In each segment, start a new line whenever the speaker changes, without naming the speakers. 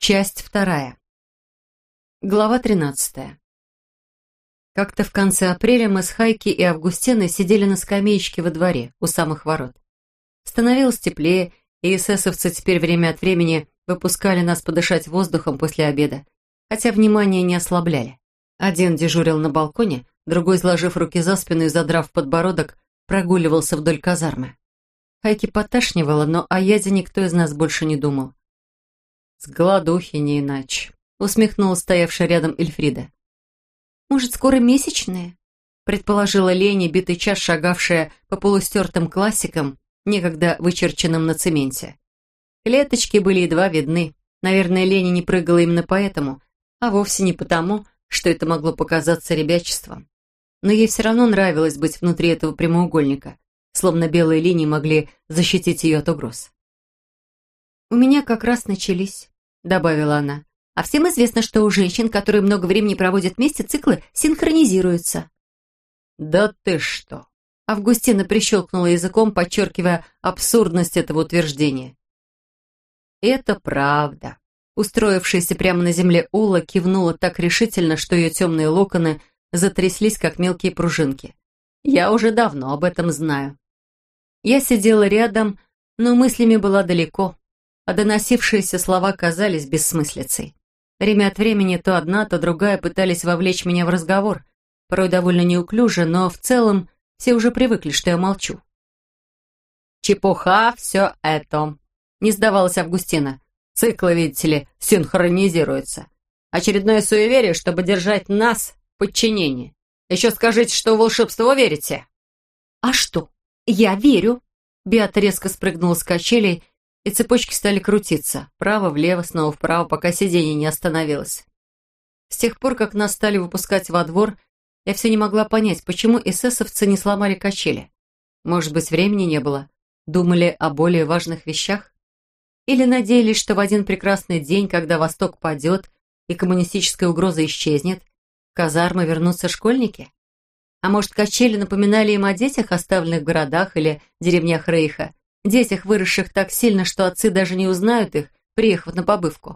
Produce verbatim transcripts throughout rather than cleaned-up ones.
Часть вторая. Глава тринадцатая. Как-то в конце апреля мы с Хайки и Августиной сидели на скамеечке во дворе, у самых ворот. Становилось теплее, и эсэсовцы теперь время от времени выпускали нас подышать воздухом после обеда, хотя внимание не ослабляли. Один дежурил на балконе, другой, сложив руки за спину и задрав подбородок, прогуливался вдоль казармы. Хайки поташнивало, но о яде никто из нас больше не думал. «С голодухи не иначе», — усмехнулась стоявшая рядом Эльфрида.
«Может, скоро месячные?»
— предположила Лени, битый час шагавшая по полустертым классикам, некогда вычерченным на цементе. Клеточки были едва видны. Наверное, Лени не прыгала именно поэтому, а вовсе не потому, что это могло показаться ребячеством. Но ей все равно нравилось быть внутри этого прямоугольника, словно белые линии могли защитить ее от угроз.
«У меня как раз начались», — добавила она. «А всем известно, что у женщин, которые много времени проводят вместе, циклы синхронизируются».
«Да ты что!» Августина прищелкнула языком, подчеркивая абсурдность этого утверждения. «Это правда». Устроившаяся прямо на земле Ула кивнула так решительно, что ее темные локоны затряслись, как мелкие пружинки. «Я уже давно об этом знаю». Я сидела рядом, но мыслями была далеко, а доносившиеся слова казались бессмыслицей. Время от времени то одна, то другая пытались вовлечь меня в разговор, порой довольно неуклюже, но в целом все уже привыкли, что я молчу. «Чепуха все это», — не сдавалась Августина. «Циклы, видите ли, синхронизируются. Очередное суеверие, чтобы держать нас в подчинении. Еще скажите, что в волшебство верите».
«А что? Я верю».
Беата резко спрыгнула с качелей, и цепочки стали крутиться, вправо-влево, снова вправо, пока сиденье не остановилось. С тех пор, как нас стали выпускать во двор, я все не могла понять, почему эсэсовцы не сломали качели. Может быть, времени не было? Думали о более важных вещах? Или надеялись, что в один прекрасный день, когда Восток падет и коммунистическая угроза исчезнет, в казармы вернутся школьники? А может, качели напоминали им о детях, оставленных в городах или деревнях Рейха, детях, выросших так сильно, что отцы даже не узнают их, приехав на побывку?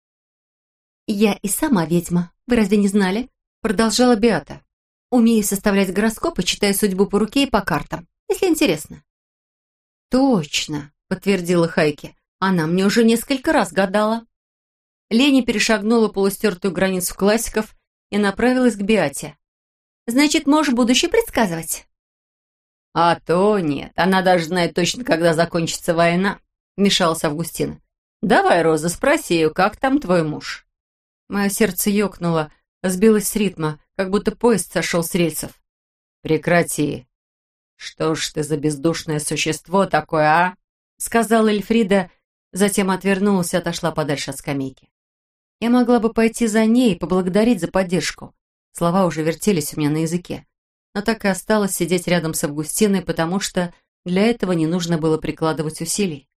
«Я и сама ведьма, вы разве не знали?» — продолжала Беата. «Умею составлять гороскопы, читаю судьбу по руке и по картам, если интересно».
«Точно», — подтвердила Хайки. «Она мне уже несколько раз гадала». Лени перешагнула полустертую границу классиков и направилась к Беате.
«Значит, можешь будущее предсказывать?»
«А то нет, она даже знает точно, когда закончится война», — вмешалась Августина. «Давай, Роза, спроси ее, как там твой муж?» Мое сердце ёкнуло, сбилось с ритма, как будто поезд сошел с рельсов. «Прекрати. Что ж ты за бездушное существо такое, а?» — сказала Эльфрида, затем отвернулась и отошла подальше от скамейки. Я могла бы пойти за ней и поблагодарить за поддержку. Слова уже вертелись у меня на языке, но так и осталось сидеть рядом с Августиной, потому что для этого не нужно было прикладывать усилий.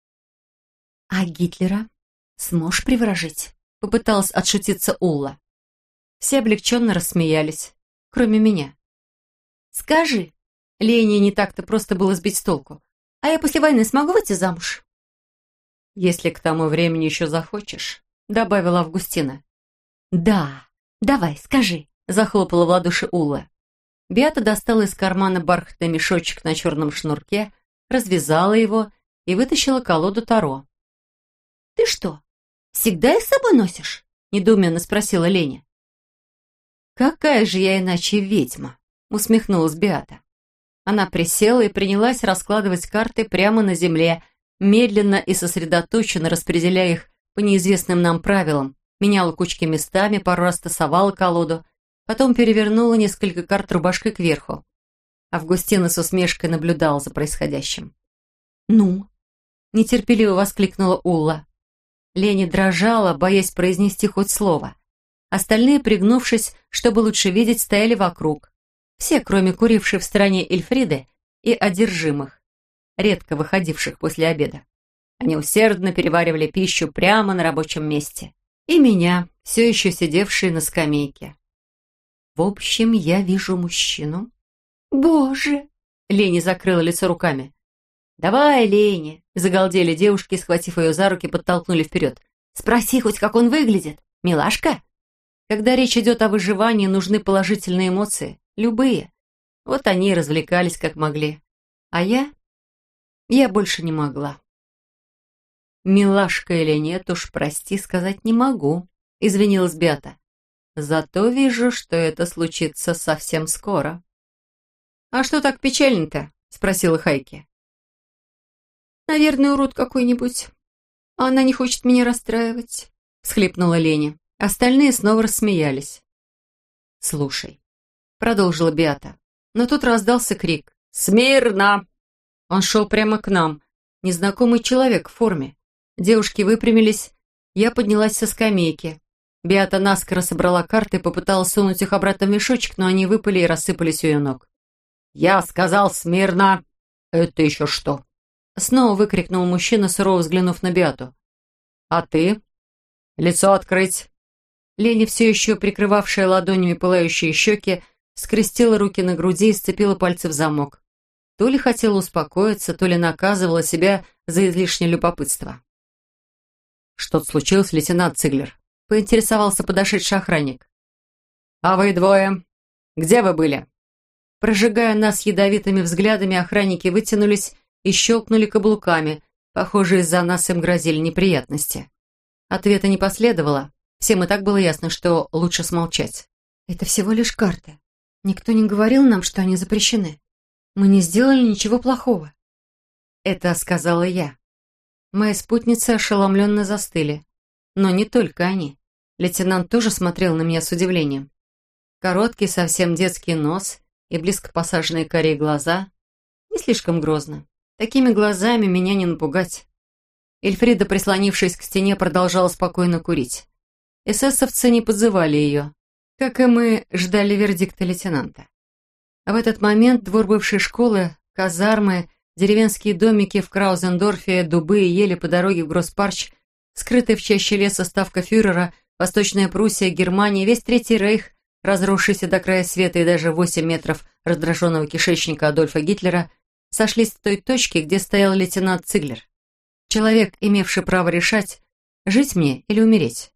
«А Гитлера сможешь приворожить?» — попыталась отшутиться Улла.
Все облегченно рассмеялись, кроме меня.
«Скажи», —
Лене не так-то просто было сбить с толку,
«а я после войны смогу выйти замуж?»
«Если к тому времени еще захочешь», — добавила Августина.
«Да, давай, скажи», — захлопала в ладоши Улла.
Беата достала из кармана бархатный мешочек на черном шнурке, развязала его и вытащила колоду Таро.
«Ты что, всегда их с собой носишь?» — недоуменно спросила Леня.
«Какая же я иначе ведьма?» — усмехнулась Беата. Она присела и принялась раскладывать карты прямо на земле, медленно и сосредоточенно распределяя их по неизвестным нам правилам, меняла кучки местами, пару раз тасовала колоду, потом перевернула несколько карт рубашкой кверху. Августина с усмешкой наблюдала за происходящим.
«Ну?»
— нетерпеливо воскликнула Улла. Лени дрожала, боясь произнести хоть слово. Остальные, пригнувшись, чтобы лучше видеть, стояли вокруг. Все, кроме курившей в стороне Эльфриды и одержимых, редко выходивших после обеда. Они усердно переваривали пищу прямо на рабочем месте. И меня, все еще сидевшие на скамейке. В общем, я вижу мужчину.
«Боже!»
— Лени закрыла лицо руками. «Давай, Лени!» — загалдели девушки, схватив ее за руки, подтолкнули вперед.
Спроси хоть, как он выглядит. Милашка?»
Когда речь идет о выживании, нужны положительные эмоции. Любые. Вот они и развлекались как могли. А я? Я больше не могла. «Милашка или нет, уж прости, сказать не могу», — извинилась Беата. «Зато вижу, что это случится совсем скоро». «А что так печально-то?» — спросила Хайки.
«Наверное, урод какой-нибудь. А она не хочет меня расстраивать», — всхлипнула Леня.
Остальные снова рассмеялись. «Слушай», — продолжила Беата, но тут раздался крик. «Смирно!» Он шел прямо к нам. Незнакомый человек в форме. Девушки выпрямились. Я поднялась со скамейки. Беата наскоро собрала карты и попыталась сунуть их обратно в мешочек, но они выпали и рассыпались у ее ног. «Я сказал смирно!» «Это еще что?» Снова выкрикнул мужчина, сурово взглянув на Беату. «А ты? Лицо открыть!» Леня, все еще прикрывавшая ладонями пылающие щеки, скрестила руки на груди и сцепила пальцы в замок. То ли хотела успокоиться, то ли наказывала себя за излишнее любопытство. «Что-то случилось, лейтенант Циглер?» — поинтересовался подошедший охранник. «А вы двое? Где вы были?» Прожигая нас ядовитыми взглядами, охранники вытянулись и щелкнули каблуками. Похоже, из-за нас им грозили неприятности. Ответа не последовало. Всем и так было ясно, что лучше смолчать.
«Это всего лишь карты. Никто не говорил нам, что они запрещены. Мы не сделали ничего плохого».
Это сказала я. Мои спутницы ошеломленно застыли. Но не только они. Лейтенант тоже смотрел на меня с удивлением. Короткий, совсем детский нос и близко посаженные карие глаза. Не слишком грозно. Такими глазами меня не напугать. Эльфрида, прислонившись к стене, продолжала спокойно курить. Эсэсовцы не подзывали ее. Как и мы, ждали вердикта лейтенанта. А в этот момент двор бывшей школы, казармы, деревенские домики в Краузендорфе, дубы и ели по дороге в Гросспарч, скрытая в чаще леса ставка фюрера, Восточная Пруссия, Германия, весь Третий Рейх, разросшийся до края света и даже восемь метров раздраженного кишечника Адольфа Гитлера, сошлись в той точке, где стоял лейтенант Циглер. Человек, имевший право решать, жить мне или умереть.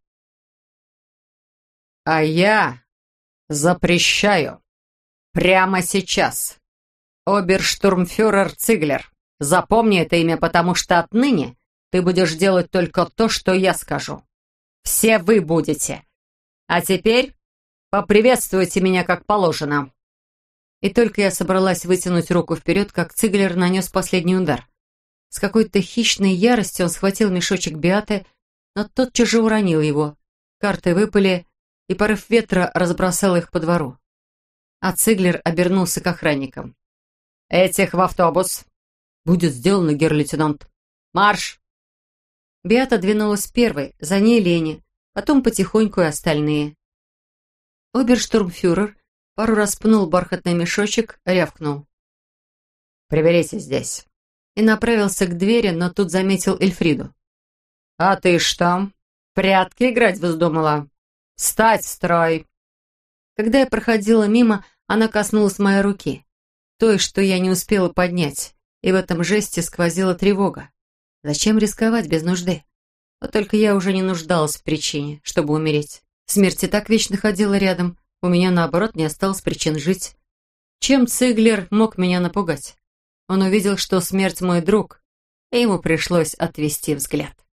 «А я запрещаю. Прямо сейчас. Оберштурмфюрер Циглер. Запомни это имя, потому что отныне ты будешь делать только то, что я скажу. Все вы будете. А теперь поприветствуйте меня как положено». И только я собралась вытянуть руку вперед, как Циглер нанес последний удар. С какой-то хищной яростью он схватил мешочек Беаты, но тотчас же уронил его. Карты выпали, и порыв ветра разбросал их по двору. А Циглер обернулся к охранникам. «Этих в автобус!» «Будет сделано, герр-лейтенант!» «Марш!» Беата двинулась первой, за ней Лени, потом потихоньку и остальные. Оберштурмфюрер пару раз пнул бархатный мешочек, рявкнул. «Приберите здесь!» И направился к двери, но тут заметил Эльфриду. «А ты что, в прятки играть вздумала? Встать в строй!» Когда я проходила мимо, она коснулась моей руки, той, что я не успела поднять, и в этом жесте сквозила тревога. Зачем рисковать без нужды? Вот только я уже не нуждалась в причине, чтобы умереть. Смерть и так вечно ходила рядом, у меня, наоборот, не осталось причин жить. Чем Циглер мог меня напугать? Он увидел, что смерть мой друг, и ему пришлось отвести взгляд.